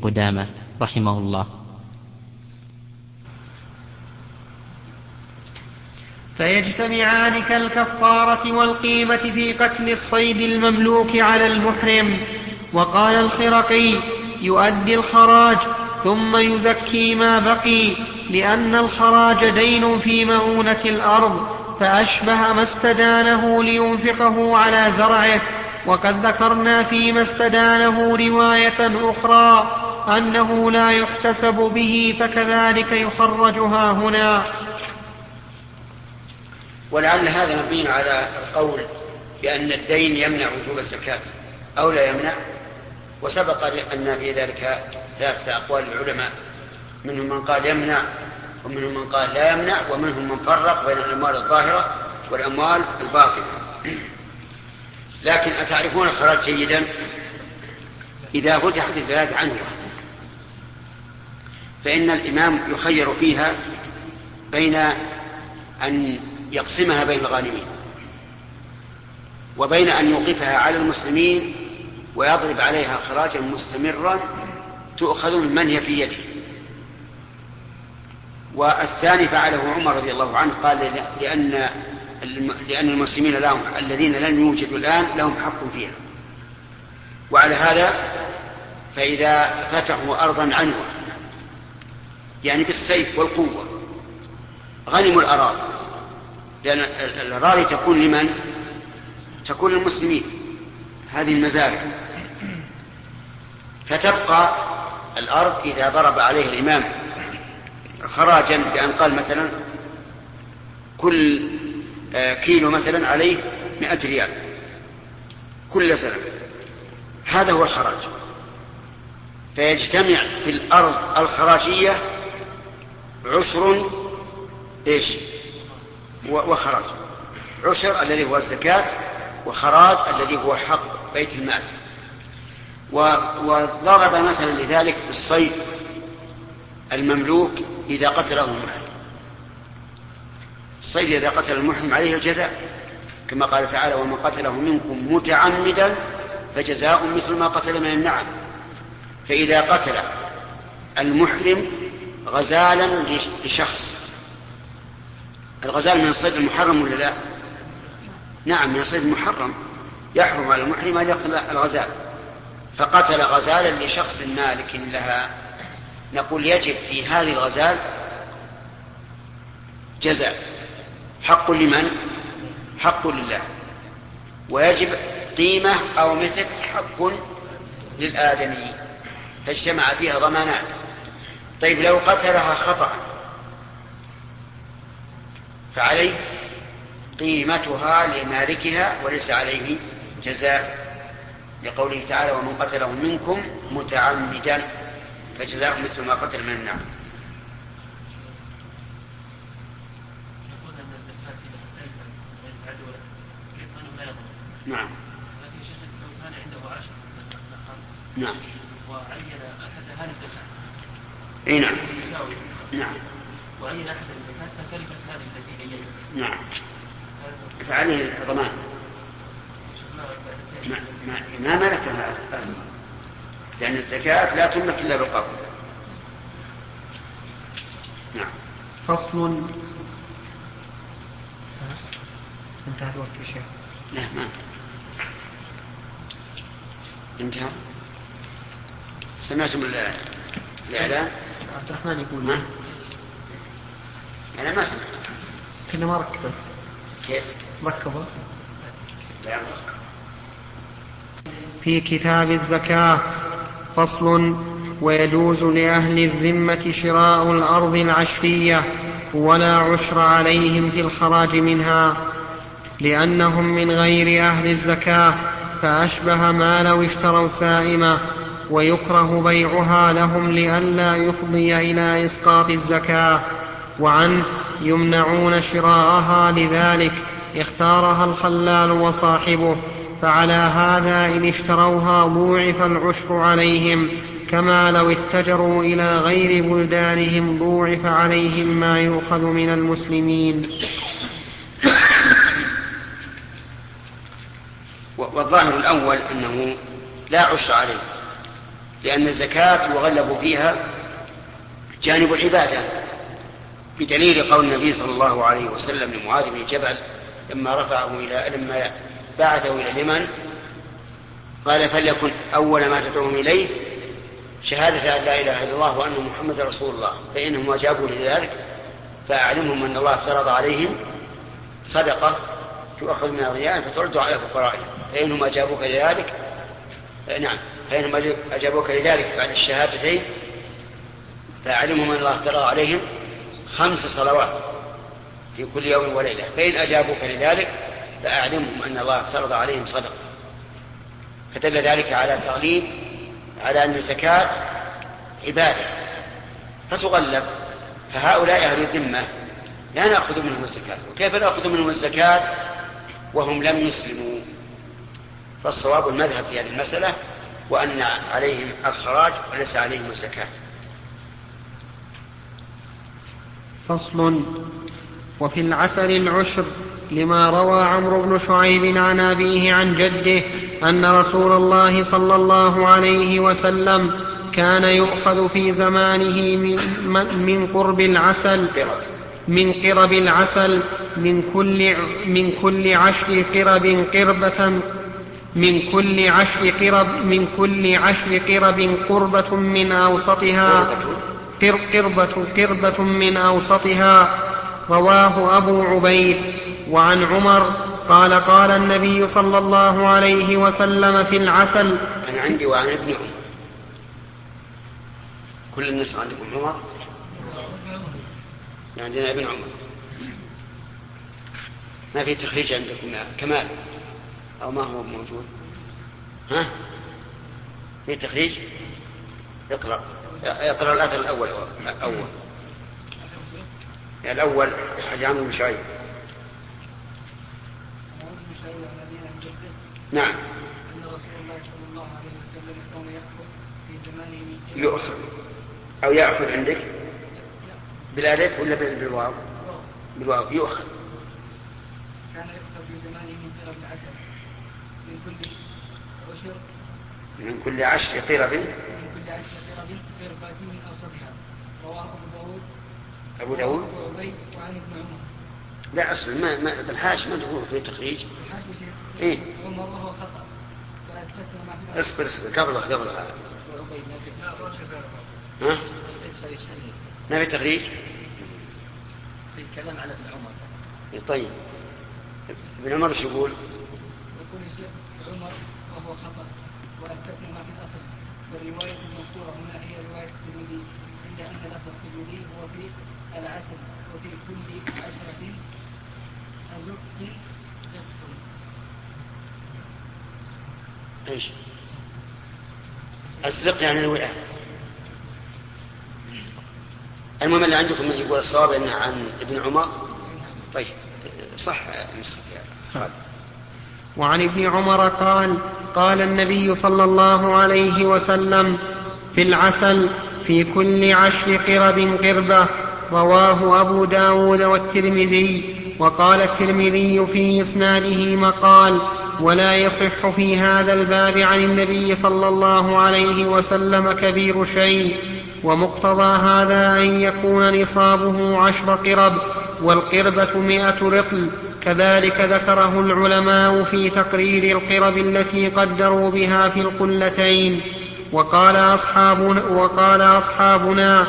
قدامة رحمه الله. فيجتمعان كالكفارة والقيمة في قتل الصيد المملوك على المحرم. وقال الخرقي: يؤدي الخراج ثم يزكي ما بقي، لأن الخراج دين في مؤونة الأرض، فأشبه ما استدانه لينفقه على زرعه. وقد ذكرنا فيما استدانه رواية أخرى أنه لا يحتسب به، فكذلك يخرجها هنا. ولعل هذا مبني على القول بأن الدين يمنع وجوب الزكاة أو لا يمنع، وسبق أن في ذلك 3 أقوال العلماء، منهم من قال يمنع، ومنهم من قال لا يمنع، ومنهم من فرق بين الأموال الظاهرة والأموال الباطنة. لكن أتعرفون الخراج جيدا؟ إذا فتحت البلاد عنوة فإن الإمام يخير فيها بين أن يقسمها بين الغانمين وبين أن يوقفها على المسلمين ويضرب عليها خراجا مستمرا تؤخذ من هي في يده. والثاني فعله عمر رضي الله عنه، قال لأن المسلمين لهم الذين لم يوجدوا الآن لهم حق فيها. وعلى هذا فإذا فتحوا أرضا عنوة يعني بالسيف والقوة غنموا الأراضي، لأن الأراضي تكون لمن؟ تكون للمسلمين، هذه المزارع، فتبقى الأرض إذا ضرب عليه الإمام خراجا بأن قال مثلا كل كيلو مثلا عليه 100 ريال كل سنة، هذا هو الخراج. فيجتمع في الأرض الخراجية عشر وخراج، عشر الذي هو الزكاة، وخراج الذي هو حق بيت المال. وضرب مثلا لذلك بالصيد المملوك إذا قتله المحرم. الصيد إذا قتل المحرم عليه الجزاء، كما قال تعالى: ومن قتله منكم متعمدا فجزاء مثل ما قتل من النعم. فإذا قتل المحرم غزالا لشخص، الغزال من الصيد المحرم ولا لا؟ نعم، من الصيد المحرم، يحرم على المحرم أن يقتل الغزال. فقتل غزالا لشخص مالك لها، نقول يجب في هذه الغزال جزاء، حق لمن؟ حق لله، ويجب قيمة أو مثل حق للآدمي، فاجتمع فيها ضمانات. طيب لو قتلها خطأ فعليه قيمتها لمالكها وليس عليه جزاء، لقوله تعالى: ومن قتله منكم متعمدا فجزاء مثل ما قتل من النعم. نعم. لكن شيخ لو كان عنده 10 نعم. وعين أحدها للزكاة. اي نعم. يساوي. نعم. وعين أحد الزكاة فتلفت هذه التي هي. نعم. فعليه الضمان. ما ملكها أهله، لأن الزكاة لا تملك إلا بالقبض. نعم. فصل. انتهى الوقت يا شيخ؟ لا، ما انتهى. سمعتم الإعلان؟ عبد الرحمن يقول ما؟ أنا ما سمعت. كنا ما ركبت. كيف؟ ركبت. لا. في كتاب الزكاة. فصل. ويجوز لأهل الذمة شراء الأرض العشرية ولا عشر عليهم في الخراج منها، لأنهم من غير أهل الزكاة، فأشبه ما لو اشتروا سائمة، ويكره بيعها لهم لئلا يفضي إلى إسقاط الزكاة. وعنه يمنعون شراءها، لذلك اختارها الخلال وصاحبه، فعلى هذا إن اشتروها ضوعف العشر عليهم، كما لو اتجروا إلى غير بلدانهم ضوعف عليهم ما يؤخذ من المسلمين. والظاهر الأول أنه لا عشر عليه، لأن الزكاة يغلب فيها جانب العبادة، بدليل قول النبي صلى الله عليه وسلم لمعاذ بن جبل لما بعثه إلى اليمن قال: فليكن أول ما تدعوهم إليه شهادة أن لا إله إلا الله وأن محمد رسول الله، فإنهم أجابوا لذلك فأعلمهم أن الله افترض عليهم صدقة تؤخذ من أغنيائهم فترد على فقرائهم، فإنهم أجابوك لذلك فإنهم أجابوك لذلك بعد الشهادتين فأعلمهم أن الله افترض عليهم 5 صلوات في كل يوم وليلة، فإن أجابوك لذلك فأعلمهم أن الله افترض عليهم صدقة. فدل ذلك على تغليب على أن الزكاة عبادة فتغلب، فهؤلاء أهل الذمة لا نأخذ منهم الزكاة. وكيف نأخذ منهم الزكاة وهم لم يسلموا؟ فالصواب المذهب في هذه المسألة وأن عليهم الخراج وليس عليهم الزكاة. فصل. وفي العسل العشر، لما روى عمرو بن شعيب عن أبيه عن جده أن رسول الله صلى الله عليه وسلم كان يؤخذ في زمانه من قرب العسل من قرب العسل من كل 10 قرب قربة من كل 10 قرب قربة من أوسطها قربة من أوسطها. رواه أبو عبيد. وعن عمر قال: قال النبي صلى الله عليه وسلم في العسل. أنا عندي وعن ابن عمر. كل الناس عندكم عمر؟ عندنا ابن عمر. ما في تخريج عندكم يا كمال أو ما هو موجود؟ ها؟ في تخريج؟ اقرأ الأثر الأول الأول حديث عمرو بن شعيب. نعم. أن رسول الله صلى الله عليه وسلم كان يأخذ في زمانه يؤخذ أو يأخذ عندك بالألف ولا بالواو؟ بالواو. يؤخذ. كان يأخذ في زمانه من قرب العسل من كل 10 قرب قربة من أوسطها. رواه أبو داود وأبو عبيد وعن ابن عمر. لا أصل ما بالحاش ما تقول في تخريج. إيه؟ عمر وهو خطأ. اصبر قبلها. ها؟ ما في تخريج؟ في الكلام على ابن عمر. طيب ابن عمر شو يقول؟ يقول الشيخ عمر وهو خطأ، وأثبتنا ما في الأصل، والرواية المذكورة هنا هي رواية الترمذي، إلا أن لفظ الترمذي هو في العسل وفي كل 10 أزق زق. ايش الزق؟ يعني الوئام. المهم اللي عندكم من يقول الصواب إن عن ابن عمر. طيب صح. وعن ابن عمر قال: قال النبي صلى الله عليه وسلم في العسل في كل 10 قرب قربة. رواه أبو داود والترمذي. وقال الترمذي في إسناده مقال، ولا يصح في هذا الباب عن النبي صلى الله عليه وسلم كبير شيء. ومقتضى هذا أن يكون نصابه 10 قرب، والقربة 100 رطل. كذلك ذكره العلماء في تقرير القرب التي قدروا بها في القلتين. وقال أصحابنا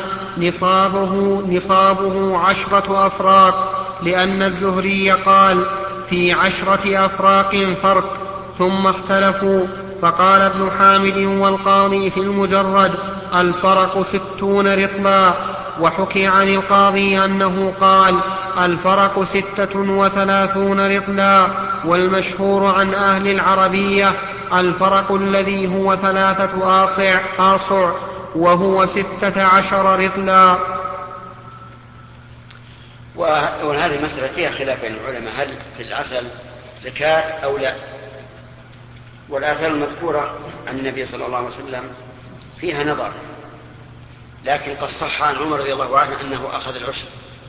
نصابه 10 أفراق، لأن الزهري قال في 10 أفراق فرق، ثم اختلفوا. فقال ابن حامد والقاضي في المجرد: الفرق 60 رطلا. وحكي عن القاضي أنه قال: الفرق 36 رطلا. والمشهور عن أهل العربية الفرق الذي هو 3 آصع وهو 16 رطلا. وهذه المسألة فيها خلاف بين العلماء، هل في العسل زكاة أو لا. والآثار المذكورة عن النبي صلى الله عليه وسلم فيها نظر، لكن قد صح عن عمر رضي الله عنه أنه أخذ العشر،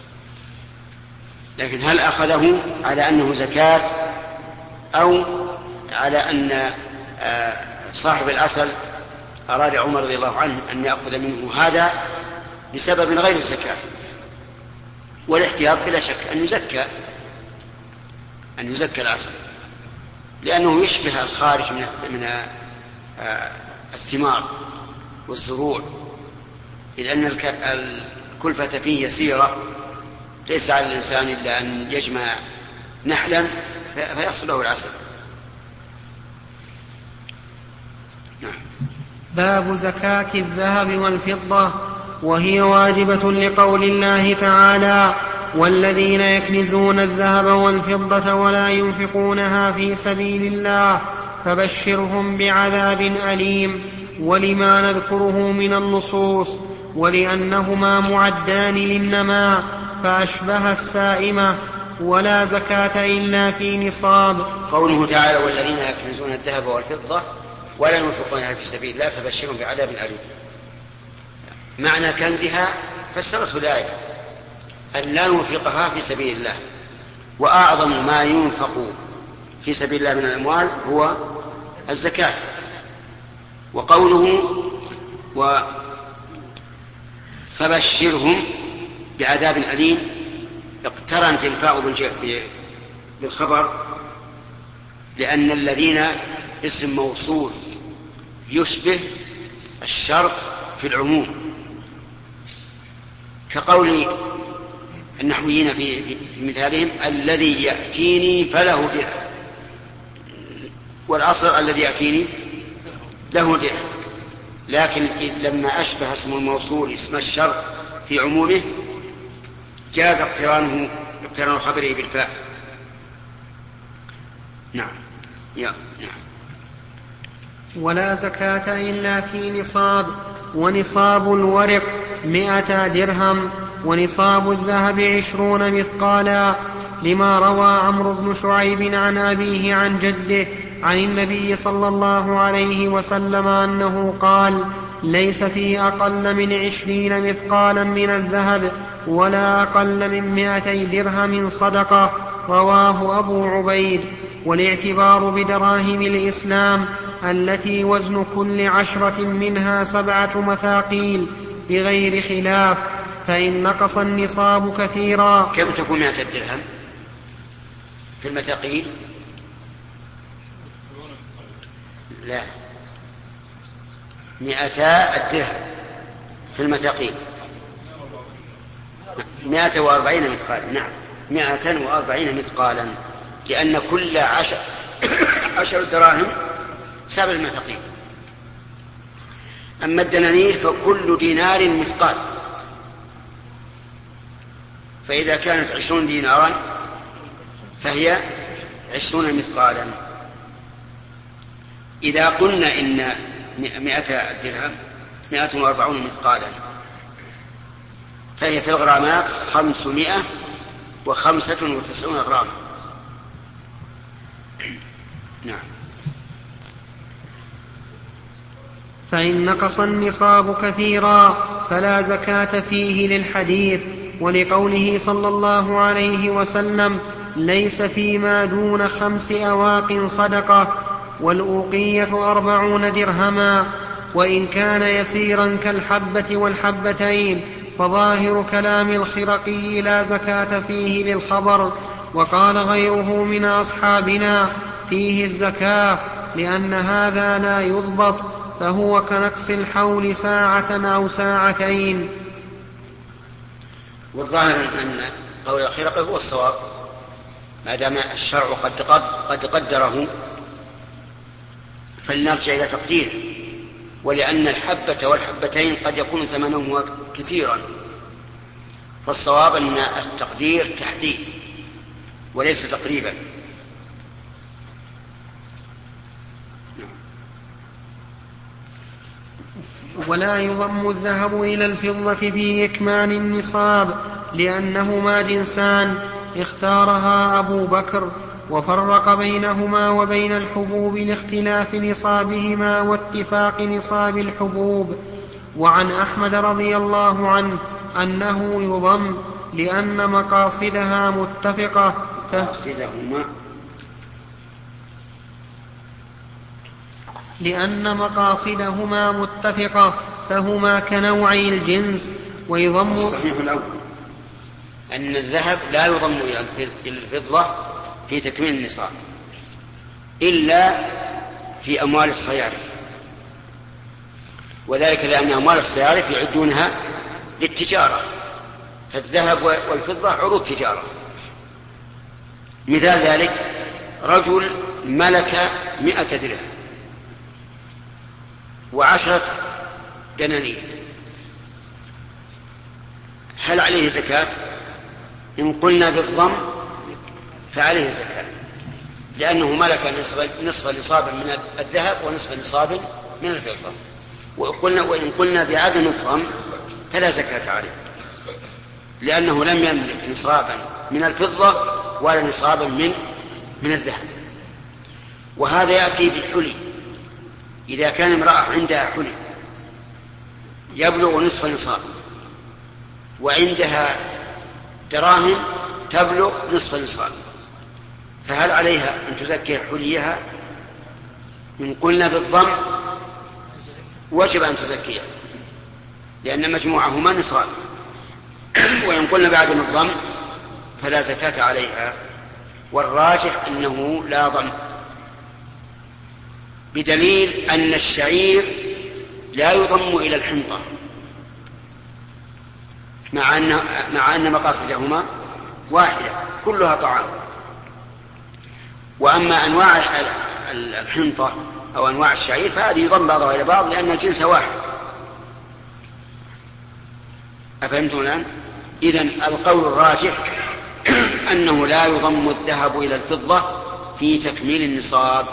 لكن هل أخذه على أنه زكاة أو على أن صاحب العسل أراد عمر رضي الله عنه أن يأخذ منه هذا لسبب غير الزكاة، والاحتياط بلا شك أن يزكى العسل، لأنه يشبه الخارج من الثمار والزروع، إذ أن الكلفة فيه يسيرة، ليس على الإنسان إلا أن يجمع نحلا فيحصل له العسل. نعم. باب زكاة الذهب والفضة، وهي واجبة لقول الله تعالى: والذين يكنزون الذهب والفضة ولا ينفقونها في سبيل الله فبشرهم بعذاب أليم. ولما نذكره من النصوص، ولأنهما معدان للنماء فأشبه السائمة، ولا زكاة إلا في نصاب. قوله تعالى: والذين يكنزون الذهب والفضة ولا ينفقونها في سبيل الله فبشرهم بعذاب أليم. معنى كنزها فسرته الآية أن لا ينفقها في سبيل الله، وأعظم ما ينفق في سبيل الله من الأموال هو الزكاة. وقوله فبشرهم بعذاب أليم اقترنت الفاء بالخبر، لأن الذين اسم موصول يشبه الشرط في العموم، كقول النحويين في مثالهم: الذي يأتيني فله درهم، والأصل الذي يأتيني له درهم، لكن لما أشبه اسم الموصول اسم الشرط في عمومه جاز اقتران خبره بالفاء. نعم. نعم. ولا زكاة إلا في نصاب، ونصاب الورق 100 درهم، ونصاب الذهب 20 مثقالا، لما روى عمرو بن شعيب عن أبيه عن جده عن النبي صلى الله عليه وسلم أنه قال: ليس في أقل من 20 مثقالا من الذهب ولا أقل من 200 درهم صدقة. رواه أبو عبيد. والاعتبار بدراهم الإسلام التي وزن كل 10 منها 7 مثاقيل بغير خلاف، فإن نقص النصاب كثيرا. كم تكون 100 درهم في المثاقيل؟ لا، 200 الدرهم في المثاقيل 140 مثقالا. نعم، 140 مثقالا، لأن كل 10 دراهم 7 المثاقيل. أما الدنانير فكل دينار مثقال، فإذا كانت 20 دينارا فهي 20 مثقالا. إذا قلنا إن 100 درهم 140 مثقالا، فهي في الغرامات 595 غراما. نعم. فإن نقص النصاب كثيرا فلا زكاة فيه للحديث، ولقوله صلى الله عليه وسلم: ليس فيما دون 5 أواق صدقة، والأوقية 40 درهما، وإن كان يسيرا كالحبة والحبتين فظاهر كلام الخرقي لا زكاة فيه للخبر. وقال غيره من أصحابنا: فيه الزكاة، لأن هذا لا يضبط، فهو كنقص الحول 1 أو 2 ساعة. والظاهر أن قول الخرقي هو الصواب، ما دام الشرع قد قدره فلنرجع إلى تقديره، ولأن الحبة والحبتين قد يكون ثمنهما كثيرا، فالصواب أن التقدير تحديد وليس تقريبا. ولا يضم الذهب إلى الفضة في إكمال النصاب، لأنهما جنسان اختارها أبو بكر، وفرق بينهما وبين الحبوب لاختلاف نصابهما واتفاق نصاب الحبوب. وعن أحمد رضي الله عنه أنه يضم، لأن مقاصدها متفقة. لأن مقاصدهما متفقة فهما كنوعي الجنس. ويضم الصحيح الأول أن الذهب لا يضم إلى الفضة في تكميل النصاب إلا في أموال الصيارف، وذلك لأن أموال الصيارف يعدونها للتجارة، فالذهب والفضة عروض تجارة. مثال ذلك رجل ملك 100 درهم و10 دنانير، هل عليه زكاة؟ إن قلنا بالضم فعليه زكاة، لأنه ملك نصف نصاب من الذهب ونصف نصاب من الفضة. وإن قلنا بعدم الضم فلا زكاة عليه، لأنه لم يملك نصابا من الفضة ولا نصابا من الذهب. وهذا يأتي بالحلي، إذا كان امرأة عندها حلي يبلغ نصف نصاب وعندها دراهم تبلغ نصف نصاب، فهل عليها أن تزكي حليها؟ إن قلنا بالضم وجب أن تزكيها لأن مجموعهما نصاب، وإن قلنا بعدم الضم فلا زكاة عليها. والراجح أنه لا ضم، بدليل أن الشعير لا يضم إلى الحنطة مع أن مقاصدهما واحدة كلها طعام. وأما أنواع الحنطة أو أنواع الشعير فهذه يضم بعضها إلى بعض لأن الجنس واحد. أفهمتم الآن؟ إذن القول الراجح أنه لا يضم الذهب إلى الفضة في تكميل النصاب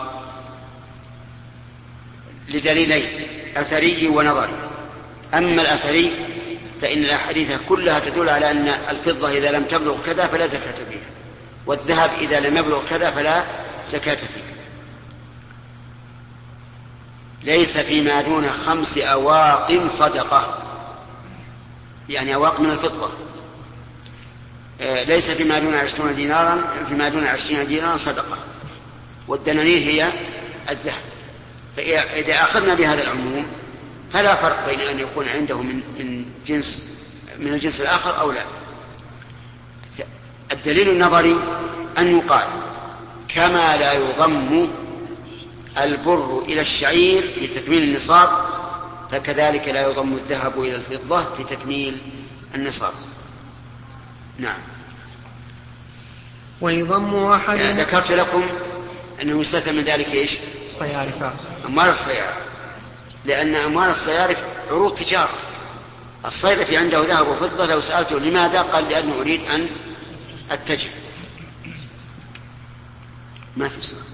لدليلين، أثري ونظري. أما الأثري فإن الأحاديث كلها تدل على أن الفضة إذا لم تبلغ كذا فلا زكاة فيها، والذهب إذا لم يبلغ كذا فلا زكاة فيه. ليس فيما دون 5 أواق صدقة، يعني أواق من الفضة. ليس فيما دون 20 دينارا، فيما دون 20 دينارا صدقة، والدنانير هي الذهب. فإذا أخذنا بهذا العموم فلا فرق بين أن يكون عنده من الجنس الآخر أو لا. الدليل النظري أن يقال كما لا يضم البر إلى الشعير في تكميل النصاب فكذلك لا يضم الذهب إلى الفضة في تكميل النصاب. نعم. ويضم أحد ذكرت لكم أنه يستثنى من ذلك إيش؟ صيارفة، أموال الصيارف، لأن أموال الصيارف عروض تجارة. الصيرفي عنده ذهب وفضة لو سألته لماذا قال لأنه أريد أن أتجر. ما في سؤال؟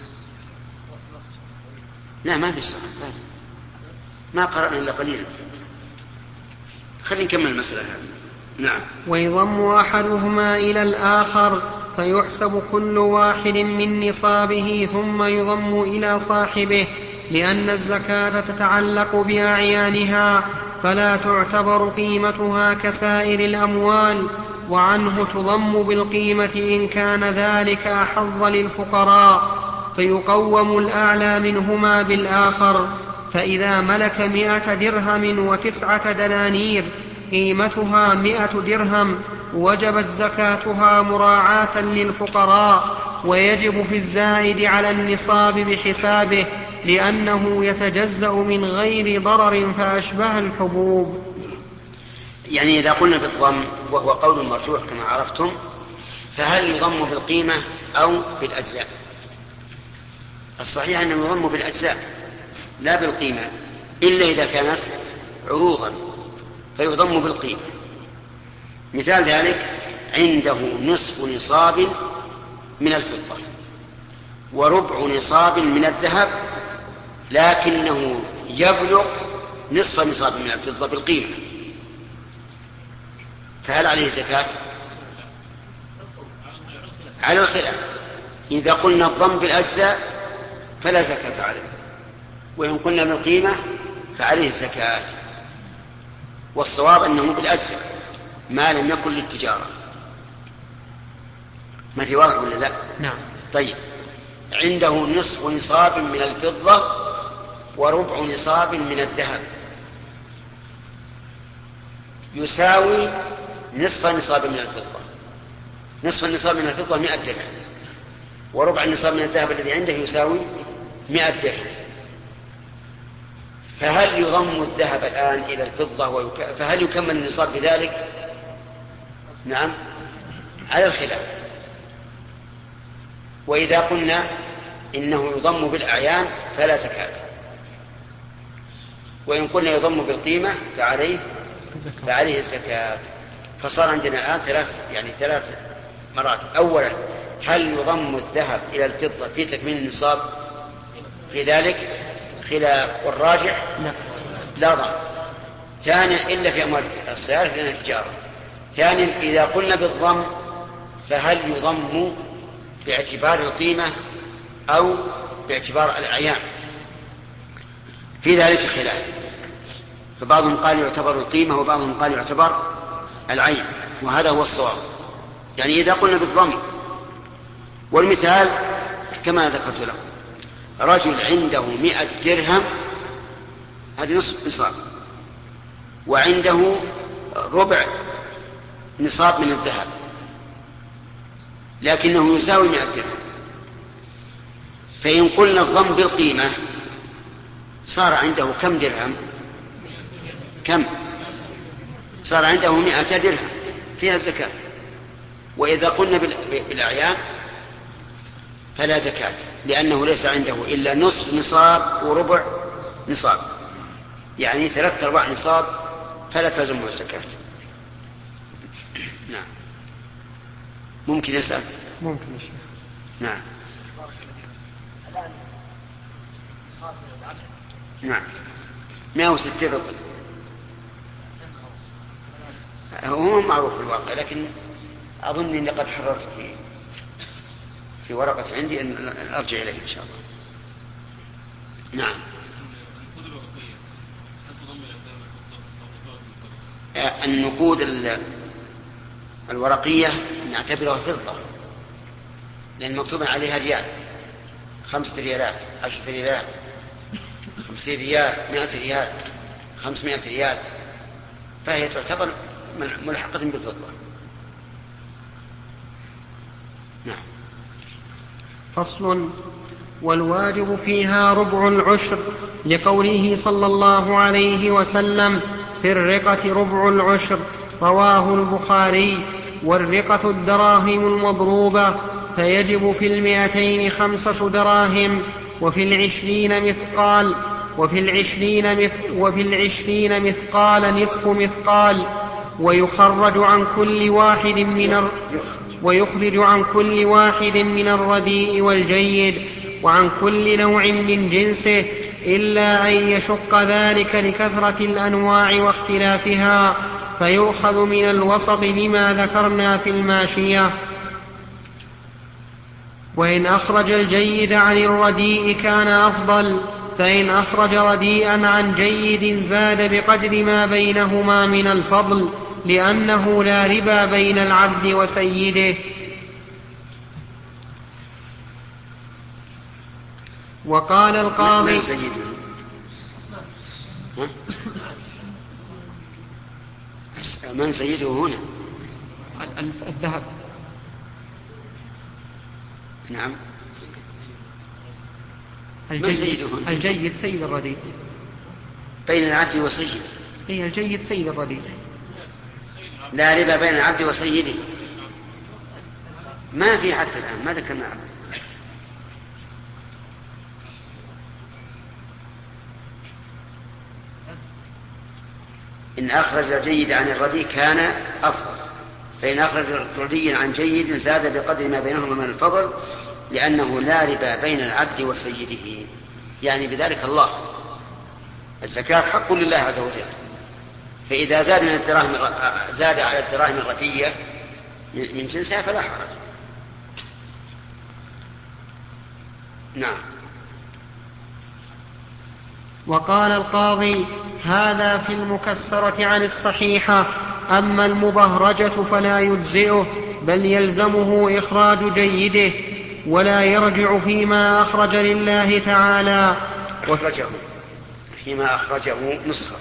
لا ما في سؤال، ما قرأنا إلا قليلا. خلينا نكمل المسألة هذه. نعم. ويضم أحدهما إلى الآخر فيحسب كل واحد من نصابه ثم يضم إلى صاحبه، لأن الزكاة تتعلق بأعيانها فلا تعتبر قيمتها كسائر الأموال، وعنه تضم بالقيمة إن كان ذلك أحظ للفقراء، فيقوم الأعلى منهما بالآخر. فإذا ملك 100 درهم و9 دنانير قيمتها 100 درهم وجبت زكاتها مراعاة للفقراء، ويجب في الزائد على النصاب بحسابه لأنه يتجزأ من غير ضرر فأشبه الحبوب. يعني إذا قلنا بالضم وهو قول مرجوح كما عرفتم، فهل يضم بالقيمة أو بالأجزاء؟ الصحيح أنه يضم بالأجزاء لا بالقيمة، إلا إذا كانت عروضا فيضم بالقيمة. مثال ذلك عنده نصف نصاب من الفضة وربع نصاب من الذهب، لكنه يبلغ نصف نصاب من الفضة بالقيمة، فهل عليه زكاة؟ على الخلاف. إذا قلنا الضم بالأجزاء فلا زكاة عليه، وإن قلنا بالقيمة فعليه الزكاة. والصواب أنه بالأجزاء ما لم يكن للتجارة. ما في واضح ولا لا؟ نعم. طيب، عنده نصف نصاب من الفضة وربع نصاب من الذهب يساوي نصف النصاب من الفضة. نصف النصاب من الفضة 100 درهم، وربع النصاب من الذهب الذي عنده يساوي 100 درهم. فهل يضم الذهب الآن إلى الفضة فهل يكمل النصاب بذلك؟ نعم، على الخلاف. وإذا قلنا إنه يضم بالأعيان فلا زكاة، وإن قلنا يضم بالقيمة فعليه الزكاة. فصار عندنا الآن ثلاث مراتب. أولا، هل يضم الذهب إلى الفضة في تكميل النصاب؟ في ذلك خلاف، والراجح لا ضم. ثانيا، إلا في أموال السيارة لأنها تجارة. ثانيا، إذا قلنا بالضم فهل يضم باعتبار القيمة أو باعتبار الأعيان؟ في ذلك خلاف، فبعضهم قال يعتبر القيمة وبعضهم قال يعتبر العين، وهذا هو الصواب. يعني إذا قلنا بالضم، والمثال كما ذكرت لكم، رجل عنده 100 درهم، هذه نصف نصاب، وعنده ربع نصاب من الذهب، لكنه يساوي 100 درهم. فإن قلنا الضم بالقيمة صار عنده كم درهم؟ صار عنده 100 درهم فيها الزكاة. وإذا قلنا بالأعيان فلا زكاة، لأنه ليس عنده إلا نصف نصاب وربع نصاب، يعني 3/4 نصاب، فلا تلزمه الزكاة. نعم. ممكن يسأل؟ ممكن يا شيخ. نعم. الآن نصاب العسل نعم 160 رطل، هو معروف في الواقع، لكن أظن أني قد حررت في ورقة عندي أن أرجع إليه إن شاء الله. نعم. النقود الورقية نعتبرها فضة، لأن مكتوب عليها ريال، 5 ريالات، 10 ريالات، 50 ريال، 100 ريال، 500 ريال، فهي تعتبر ملحقة بالفضة. نعم. فصل: والواجب فيها ربع العشر، لقوله صلى الله عليه وسلم: في الرقة ربع العشر، رواه البخاري. والرقة الدراهم المضروبة، فيجب في 200 5 دراهم، وفي 20 مثقال، وفي 20 مثقال نصف مثقال. ويخرج عن كل واحد من الرديء والجيد، وعن كل نوع من جنسه، إلا أن يشق ذلك لكثرة الأنواع واختلافها، فيؤخذ من الوسط لما ذكرنا في الماشية. وإن أخرج الجيد عن الرديء كان أفضل، فإن أخرج رديئا عن جيد زاد بقدر ما بينهما من الفضل، لأنه لا ربا بين العبد وسيده. وقال القاضي: من سيده هنا؟ الذهب. نعم. من سيده هنا؟ الجيد سيد الرديء. بين العبد وسيده. هي الجيد سيد الرديء. لا ربا بين العبد وسيده، ما في حتى الآن، ما ذكرنا عبد. إن أخرج الجيد عن الرديء كان أفضل، فإن أخرج الرديء عن جيد زاد بقدر ما بينهما من الفضل، لأنه لا ربا بين العبد وسيده، يعني بذلك الله. الزكاة حق لله عز وجل، فإذا زاد على الدراهم الردية من جنسها فلا حرج. نعم. وقال القاضي: هذا في المكسرة عن الصحيحة، أما المبهرجة فلا يجزئه، بل يلزمه إخراج جيده، ولا يرجع فيما أخرج لله تعالى. فيما أخرجه نسخة.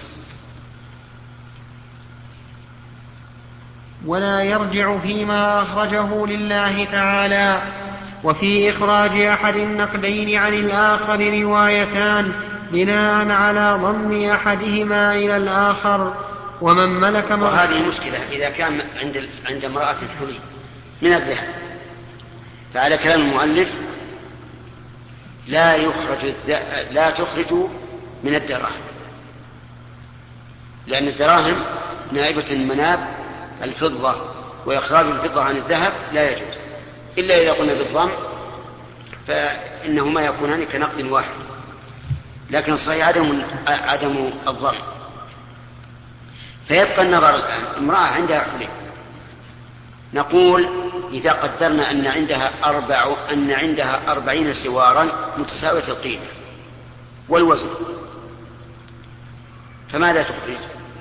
ولا يرجع فيما أخرجه لله تعالى. وفي إخراج أحد النقدين عن الآخر روايتان بناء على ضم أحدهما إلى الآخر. ومن ملك وهذه مشكلة إذا كان عند امرأة حلي من الذهب، فعلى كلام المؤلف لا تخرج من الدراهم، لأن الدراهم نائبة مناب الفضة، وإخراج الفضة عن الذهب لا يجوز إلا إذا قلنا بالضم، فإنهما يكونان كنقد واحد، لكن الصحيح عدم الضم. فيبقى النظر الآن، امرأة عندها حلي، نقول إذا قدرنا أن عندها 40 سوارا متساوية القيمة والوزن، فماذا تخرج؟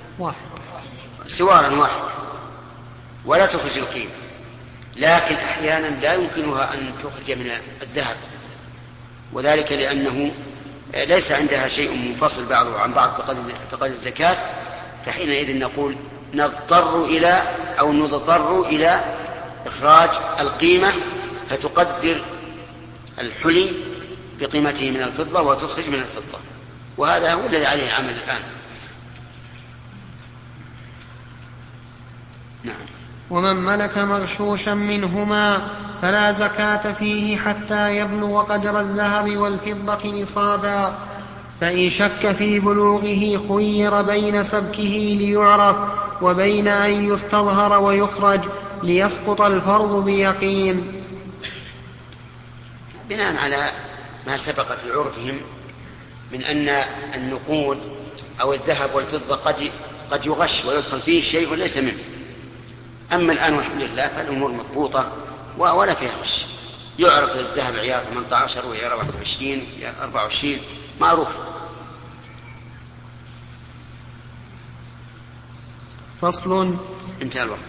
سوارا واحد، ولا تخرج القيمة. لكن أحيانا لا يمكنها أن تخرج من الذهب، وذلك لأنه ليس عندها شيء منفصل بعضه عن بعض بقدر الزكاة، فحينئذ نقول نضطر إلى إخراج القيمة، فتقدر الحلي بقيمته من الفضة وتخرج من الفضة، وهذا هو الذي عليه العمل الآن. نعم. ومن ملك مغشوشا منهما فلا زكاة فيه حتى يبلغ قدر الذهب والفضة نصابا، فإن شك في بلوغه خير بين سبكه ليعرف وبين أن يستظهر ويخرج ليسقط الفرض بيقين. بناء على ما سبق في عرفهم من أن النقود أو الذهب والفضة قد يغش ويدخل فيه شيء وليس منه. أما الآن والحمد لله فالأمور مضبوطة ولا فيها غش، يعرف الذهب عيار 18 وعيار 21 وعيار 24 معروف. فصل. انتهى الوقت.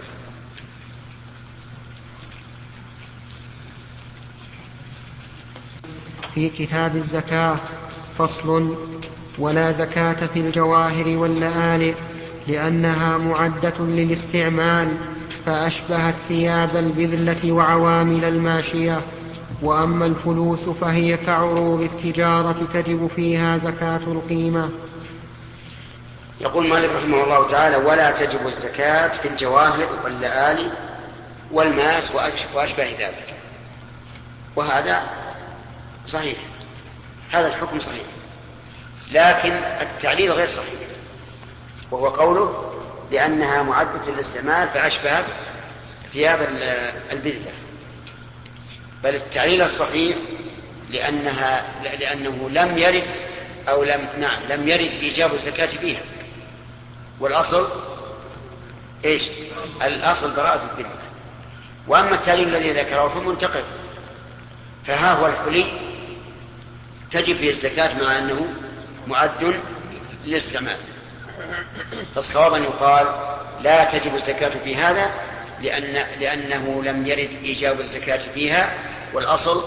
في كتاب الزكاة. فصل. ولا زكاة في الجواهر واللآلئ لأنها معدة للاستعمال، فأشبهت ثياب البذلة وعوامل الماشية. وأما الفلوس فهي كعروض التجارة تجب فيها زكاة القيمة. يقول مالك رحمه الله تعالى: ولا تجب الزكاة في الجواهر واللآلئ والماس وأشبه ذلك. وهذا صحيح، هذا الحكم صحيح، لكن التعليل غير صحيح، وهو قوله لأنها معدة للاستعمال فأشبهت ثياب البذلة. بل التعليل الصحيح لأنه لم يرد لم يرد إيجاب الزكاة فيها، والأصل إيش؟ الأصل براءة الذمة. وأما التعليل الذي ذكره فمنتقد، فها هو الحلي تجب فيه الزكاة مع أنه معد للاستعمال، فالصواب أن يقال لا تجب الزكاة في هذا لأنه لم يرد إيجاب الزكاة فيها، والأصل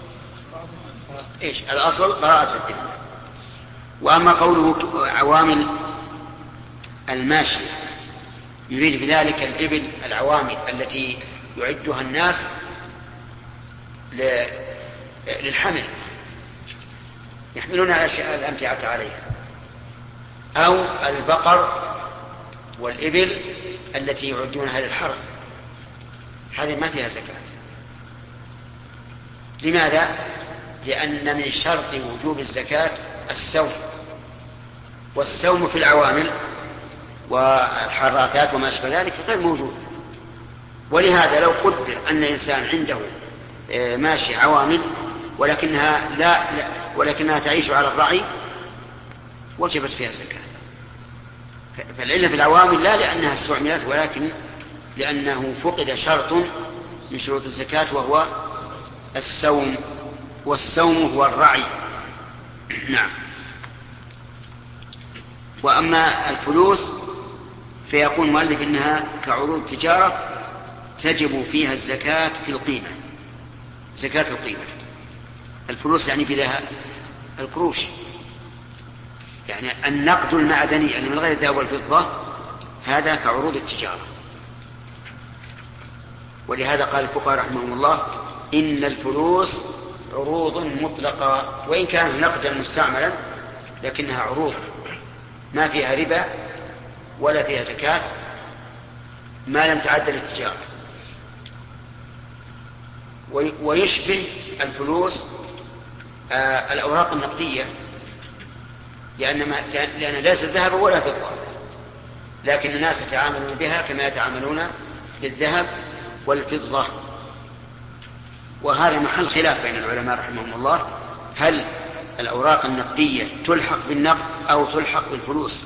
إيش؟ الأصل براءة الذمة. وأما قوله عوامل الماشية يريد بذلك الإبل العوامل التي يعدها الناس للحمل، يحملون الأمتعة عليها، أو البقر والإبل التي يعدونها للحرث، هذه ما فيها زكاة. لماذا؟ لأن من شرط وجوب الزكاة السوم، والسوم في العوامل والحراثات وما أشبه ذلك غير موجود. ولهذا لو قدر أن الإنسان عنده ماشي عوامل ولكنها تعيش على الرعي وجبت فيها الزكاة. فالعلة في العوامل لا لأنها استعملت، ولكن لأنه فقد شرط من شروط الزكاة وهو السوم، والسوم هو الرعي. نعم. وأما الفلوس فيقول المؤلف إنها كعروض تجارة تجب فيها الزكاة في القيمة، زكاة القيمة. الفلوس يعني في ذهب القروش، يعني النقد المعدني اللي من غير الذهب والفضة هذا كعروض التجارة. ولهذا قال الفقهاء رحمهم الله إن الفلوس عروض مطلقة، وإن كانت نقدا مستعملا لكنها عروض ما فيها ربا ولا فيها زكاة ما لم تعدل التجارة. ويشبه الفلوس الأوراق النقدية لأن ليس ذهب ولا فضة، لكن الناس يتعاملون بها كما يتعاملون بالذهب والفضة. وهذا محل خلاف بين العلماء رحمهم الله، هل الأوراق النقدية تلحق بالنقد أو تلحق بالفلوس؟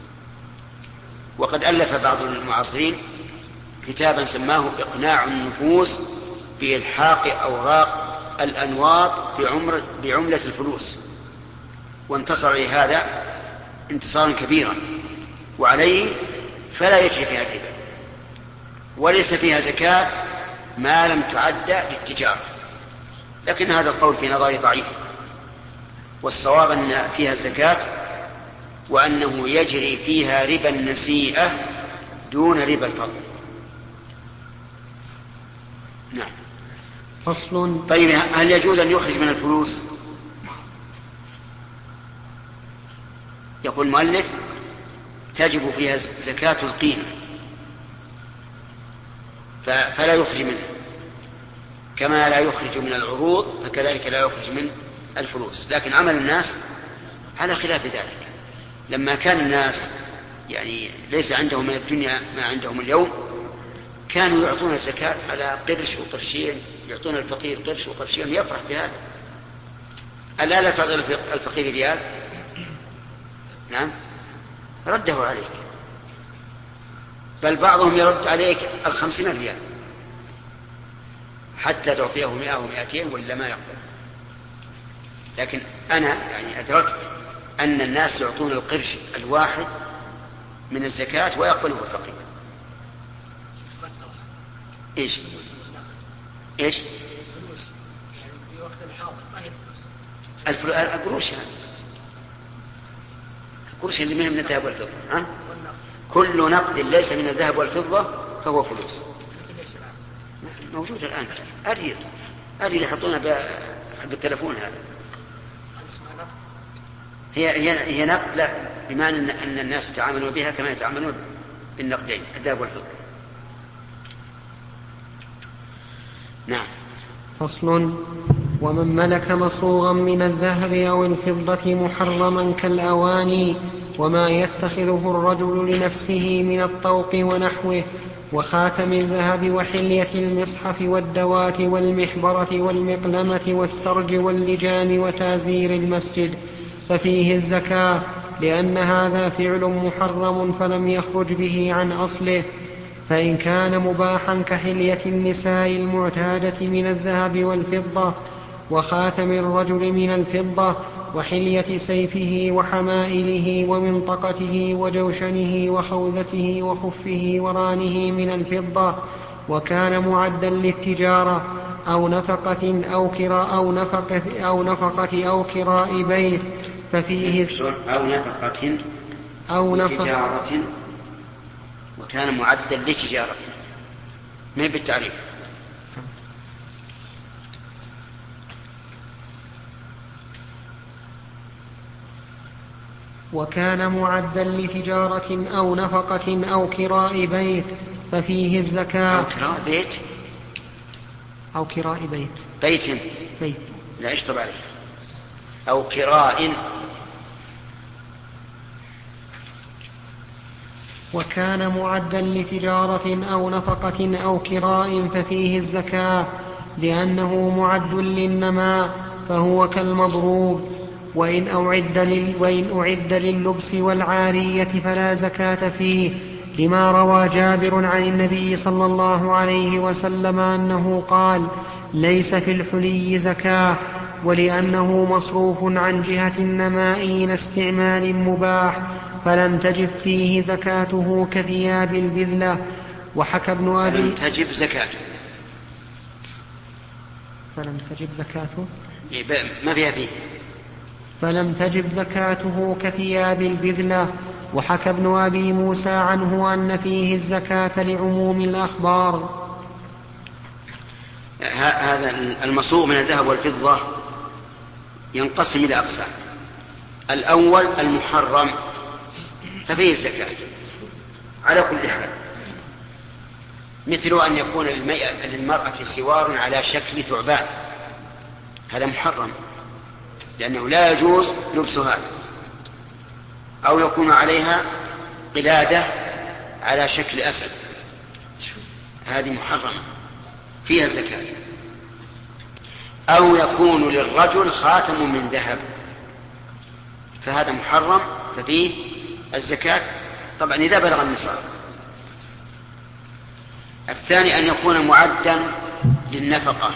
وقد ألف بعض المعاصرين كتابا سماه إقناع النفوس بإلحاق أوراق الأنواط بعملة الفلوس، وانتصر لهذا انتصارا كبيرا، وعليه فلا يجري فيها الربا وليس فيها زكاة ما لم تعد للتجارة. لكن هذا القول في نظري ضعيف، والصواب أن فيها الزكاة وأنه يجري فيها ربا النسيئة دون ربا الفضل. نعم. فصل. طيب هل يجوز أن يخرج من الفلوس؟ يقول المؤلف تجب فيها زكاة القيمة فلا يخرج منها، كما لا يخرج من العروض فكذلك لا يخرج من الفلوس. لكن عمل الناس على خلاف ذلك، لما كان الناس يعني ليس عندهم من الدنيا ما عندهم اليوم كانوا يعطون الزكاة على قرش وقرشين، يعطون الفقير قرش وقرشين يفرح بهذا. ألا لا تعطي الفقير ريال؟ نعم رده عليك، بل بعضهم يرد عليك 50 ريال حتى تعطيه 100 و200 ولا ما يقبل. لكن أنا يعني أدركت أن الناس يعطون القرش الواحد من الزكاة ويقبله الفقير. إيش الفلوس يعني في وقت الحاضر ما هي الفلوس، القروش يعني القرش اللي من الذهب والفضة، ها؟ كل نقد ليس من الذهب والفضة فهو فلوس. موجود الآن أريد يحطونها حق التلفون هذا. هي نقد، لا بمعنى أن الناس يتعاملون بها كما يتعاملون بالنقدين الذهب والفضة. نعم. فصل. ومن ملك مصوغا من الذهب أو الفضة محرما كالأواني وما يتخذه الرجل لنفسه من الطوق ونحوه وخاتم الذهب وحلية المصحف والدوات والمحبرة والمقلمة والسرج واللجام وتازير المسجد ففيه الزكاة، لأن هذا فعل محرم فلم يخرج به عن أصله. فإن كان مباحا كحلية النساء المعتادة من الذهب والفضة وخاتم الرجل من الفضة وحلية سيفه وحمائله ومنطقته وجوشنه وخوذته وخفه ورانه من الفضة، وكان معدا للتجارة أو نفقة أو كراء بيت ففيه أو نفقة وكان معدا لتجارة ما بالتعريف. وكان معدا لتجارة أو نفقة أو كراء بيت ففيه الزكاة. أو كراء بيت أو كراء بيت لا يشطب عليه. أو كراء. وكان معدا لتجارة أو نفقة أو كراء ففيه الزكاة، لأنه معد للنماء فهو كالمضروب. وإن أعد لللبس والعارية فلا زكاة فيه، لما روى جابر عن النبي صلى الله عليه وسلم أنه قال: ليس في الحلي زكاة، ولأنه مصروف عن جهة النماء إلى استعمال مباح فلم تجب فيه زكاته كثياب البذلة. وحكى ابن أبي فلم تجب زكاته ما فيها فيه فلم تجب زكاته كثياب البذلة. وحكى ابن أبي موسى عنه أن فيه الزكاة لعموم الأخبار. هذا المصوغ من الذهب والفضة ينقسم إلى أقسام. الأول المحرم ففيه الزكاة على كل حال، مثل أن يكون للمرأة سوار على شكل ثعبان، هذا محرم لأنه لا يجوز لبس هذا. أو يكون عليها قلادة على شكل أسد، هذه محرمة فيها زكاة. أو يكون للرجل خاتم من ذهب، فهذا محرم ففيه الزكاة طبعا إذا بلغ النصاب. الثاني أن يكون معدا للنفقة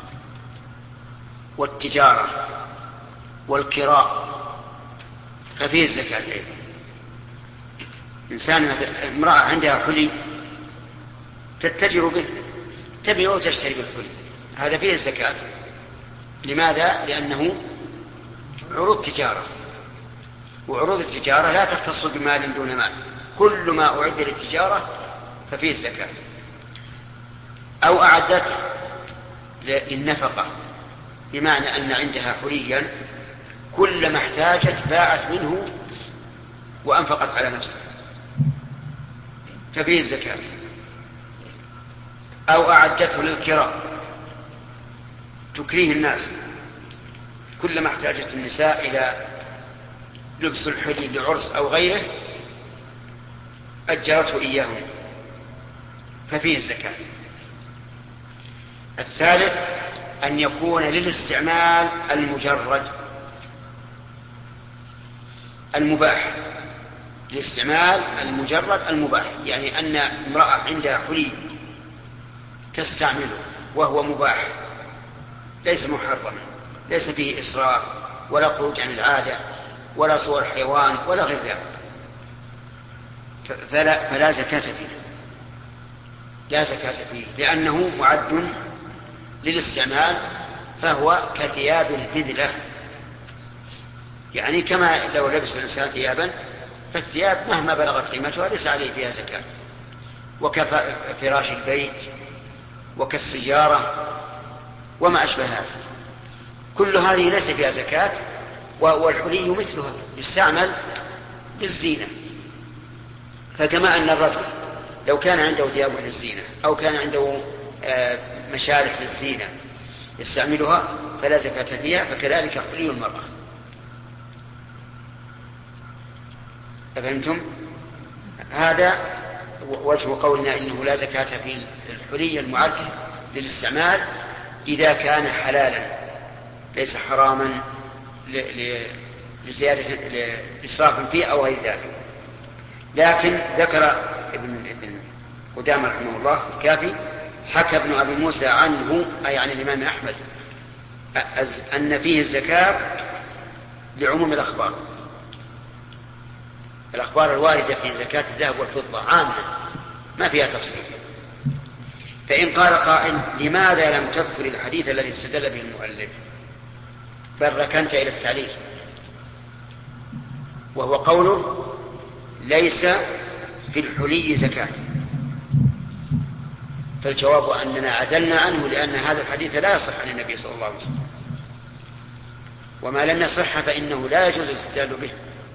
والتجارة والكراء، ففيه الزكاة أيضا. إنسان امرأة عندها حلي تتجر به، تبيع وتشتري بالحلي، هذا فيه الزكاة. لماذا؟ لأنه عروض تجارة، وعروض التجارة لا تختص بمال دون مال، كل ما أعد للتجارة ففيه الزكاة. أو أعدت للنفقة، بمعنى أن عندها حليا كلما احتاجت باعت منه وأنفقت على نفسها، ففيه الزكاة. أو أعدته للكراء، تكريه الناس، كلما احتاجت النساء إلى لبس الحلي لعرس أو غيره أجرته إياهم، ففيه الزكاة. الثالث أن يكون للاستعمال المجرد المباح، الاستعمال المجرد المباح، يعني أن امرأة عندها حلي تستعمله وهو مباح ليس محرما، ليس فيه إسراف ولا خروج عن العادة ولا صور حيوان ولا غير ذلك، فلا زكاة فيه، لا زكاة فيه، لأنه معد للاستعمال، فهو كثياب البذلة. يعني كما لو لبس الإنسان ثيابا، فالثياب مهما بلغت قيمتها ليس عليه فيها زكاة. وكفراش البيت وكالسيارة وما أشبه هذا، كل هذه ليس فيها زكاة. والحلي مثلها يستعمل للزينة. فكما أن الرجل لو كان عنده ثياب للزينة أو كان عنده مشارح للزينة يستعملها فلا زكاة فيها، فكذلك حلي المرأة. أفهمتم؟ هذا وجه قولنا إنه لا زكاة في الحلي المعد للاستعمال إذا كان حلالا ليس حراما لزيادة إسراف فيه أو غير ذلك. لكن ذكر ابن قدامة رحمه الله في الكافي، حكى ابن أبي موسى عنه أي عن الإمام أحمد أن فيه الزكاة لعموم الأخبار، الأخبار الواردة في زكاة الذهب والفضة عامة ما فيها تفصيل. فإن قال قائل لماذا لم تذكر الحديث الذي استدل به المؤلف بل ركنت إلى التعليل، وهو قوله ليس في الحلي زكاة؟ فالجواب أننا عدلنا عنه لأن هذا الحديث لا يصح عن النبي صلى الله عليه وسلم، وما لم يصح فإنه لا يجوز الاستدلال به،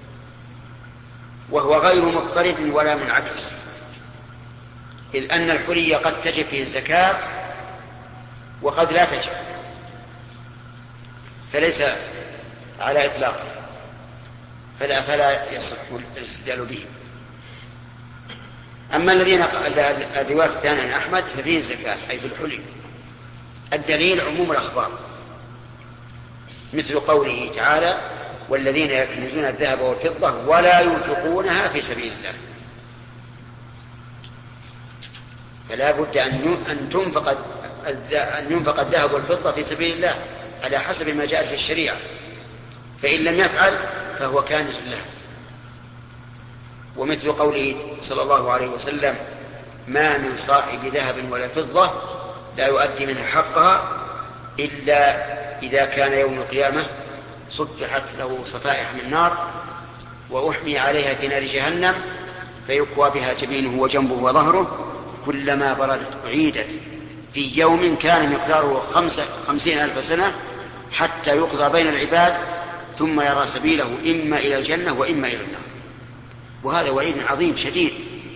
وهو غير مضطرد ولا منعكس، إذ أن الحلي قد تجب فيه الزكاة وقد لا تجب، فليس على إطلاقه، فلا يصح الاستدلال به. أما الذين الرواية الثانية عن أحمد ففيه الزكاة أي في الحلي. الدليل عموم الأخبار، مثل قوله تعالى والذين يكنزون الذهب والفضة ولا ينفقونها في سبيل الله، فلا بد أن ينفق الذهب والفضة في سبيل الله على حسب ما جاء في الشريعة، فإن لم يفعل فهو كانز له. ومثل قوله صلى الله عليه وسلم ما من صاحب ذهب ولا فضة لا يؤدي منها حقها إلا إذا كان يوم القيامة صفحت له صفائح من نار وأحمي عليها في نار جهنم فيكوى بها جبينه وجنبه وظهره كلما بردت أعيدت في يوم كان مقداره 50,000 سنة حتى يقضى بين العباد ثم يرى سبيله إما إلى الجنة وإما إلى النار. وهذا وعيد عظيم شديد.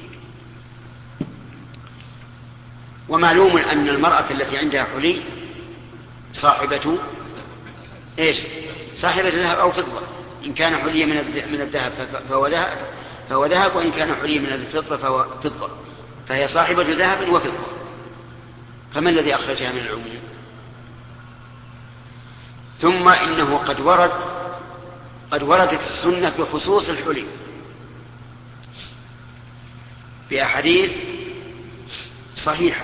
ومعلوم أن المرأة التي عندها حلي صاحبة صاحبة ذهب أو فضة. إن كان حلي من الذهب فهو ذهب، وإن كان حلي من الفضة فهو فضة، فهي صاحبة ذهب وفضة. فما الذي أخرجها من العموم؟ ثم إنه قد وردت السنة بخصوص الحلي بأحاديث صحيحة،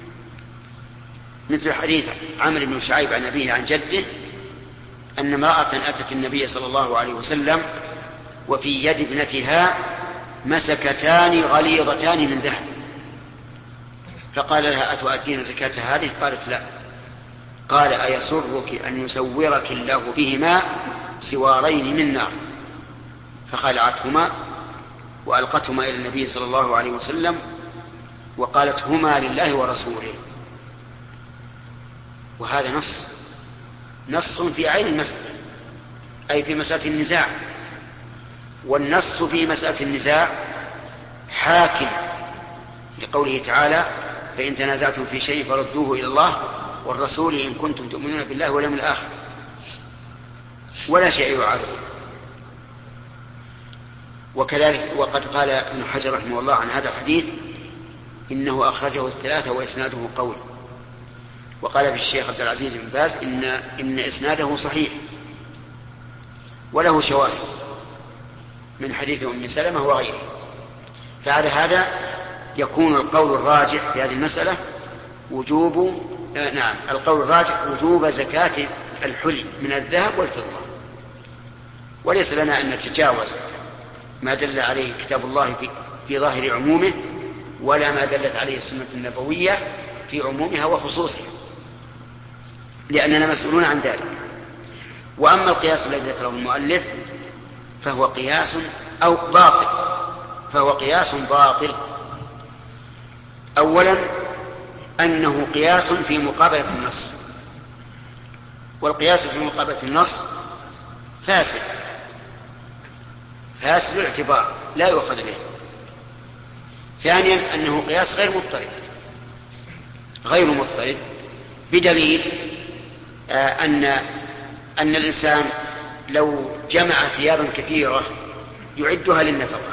مثل حديث عمرو بن شعيب عن أبيه عن جده أن امرأة أتت النبي صلى الله عليه وسلم وفي يد ابنتها مسكتان غليظتان من ذهب، فقال لها: أتؤدين زكاة هذه؟ قالت: لا. قال: أيسرك أن يسورك الله بهما سوارين من نار؟ فخلعتهما وألقتهما إلى النبي صلى الله عليه وسلم وقالت: هما لله ورسوله. وهذا نص في عين المسألة، أي في مسألة النزاع. والنص في مسألة النزاع حاكم لقوله تعالى: فإن تنازعتم في شيء فردوه إلى الله والرسول إن كنتم تؤمنون بالله واليوم الآخر، ولا شيء يعارضه. وكذلك وقد قال ابن حجر رحمه الله عن هذا الحديث إنه أخرجه الثلاثة وإسناده قوي. وقال في الشيخ عبد العزيز بن باز إن إسناده صحيح وله شواهد من حديث أم سلمة وغيره. فعلى هذا يكون القول الراجح في هذه المسألة القول الراجح وجوب زكاة الحلي من الذهب والفضة. وليس لنا أن نتجاوز ما دل عليه كتاب الله في ظاهر عمومه، ولا ما دلت عليه السنة النبوية في عمومها وخصوصها، لأننا مسؤولون عن ذلك. وأما القياس الذي ذكره المؤلف فهو قياس باطل. أولا أنه قياس في مقابلة النص، والقياس في مقابلة النص فاسد الاعتبار، لا يؤخذ به. ثانيا أنه قياس غير مضطرد بدليل أن الإنسان لو جمع ثيابا كثيرة يعدها للنفقة،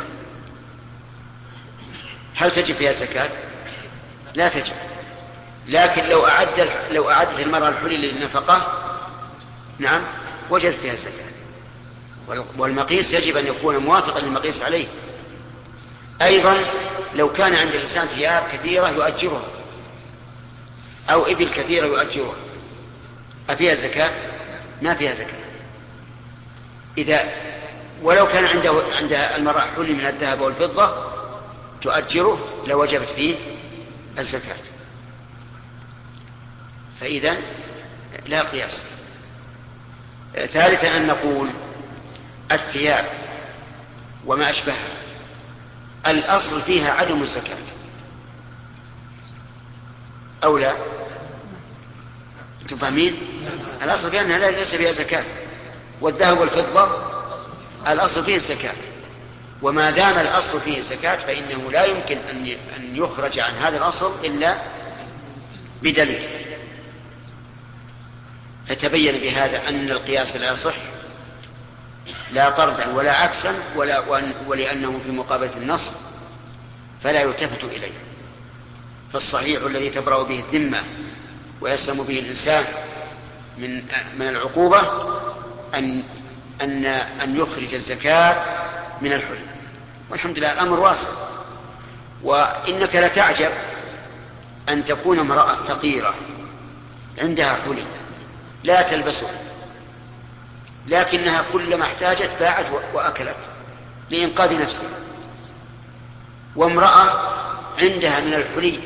هل تجب فيها زكاة؟ لا تجب. لكن لو أعدت المرأة الحلي للنفقة نعم وجب فيها زكاة. والمقيس يجب أن يكون موافقا للمقيس عليه. أيضا لو كان عند الإنسان ثياب كثيرة يؤجرها أو إبل كثيرة يؤجرها، أفيها زكاة؟ ما فيها زكاة. ولو كان عند المرأة حلي من الذهب والفضة تؤجره لوجبت فيه الزكاة. فإذن لا قياس. ثالثا أن نقول الثياب وما أشبهها الأصل فيها عدم الزكاة أو لا؟ تفهمين؟ الأصل فيها أنها ليس فيها زكاة. والذهب والفضة الأصل فيه الزكاة، وما دام الأصل فيه الزكاة فإنه لا يمكن أن يخرج عن هذا الأصل إلا بدليل. فتبين بهذا أن القياس لا يصح لا طردا ولا عكسا ولأنه في مقابلة النص فلا يلتفت إليه. فالصحيح الذي تبرأ به الذمة ويسلم به الإنسان من العقوبة أن يخرج الزكاة من الحلي. والحمد لله الأمر واسع. وإنك لتعجب أن تكون امرأة فقيرة عندها حلي لا تلبسه، لكنها كلما احتاجت باعت وأكلت لإنقاذ نفسها. وامرأة عندها من الحلي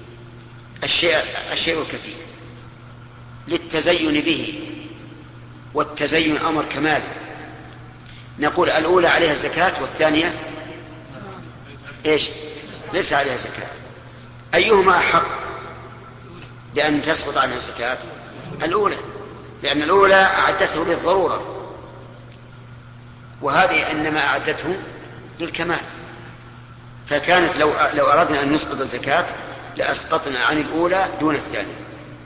الشيء الكثير للتزين به والتزين أمر كمالي، نقول الأولى عليها الزكاة والثانية إيش؟ ليس عليها زكاة. أيهما أحق بأن تسقط عنها الزكاة؟ الأولى، لأن الأولى أعدته للضرورة، وهذه إنما أعدته للكمال. فكانت لو أردنا أن نسقط الزكاة لأسقطنا عن الأولى دون الثانية،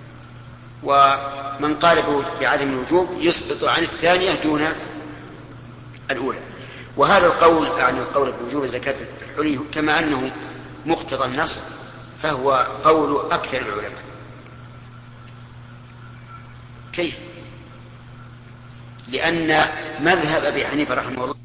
ومن قال بعدم الوجوب يسقط عن الثانية دون الأولى. وهذا القول عن القول بوجوب زكاة الحلي كما أنه مقتضى النص فهو قول أكثر العلماء. كيف؟ لأن مذهب أبي حنيفة رحمه الله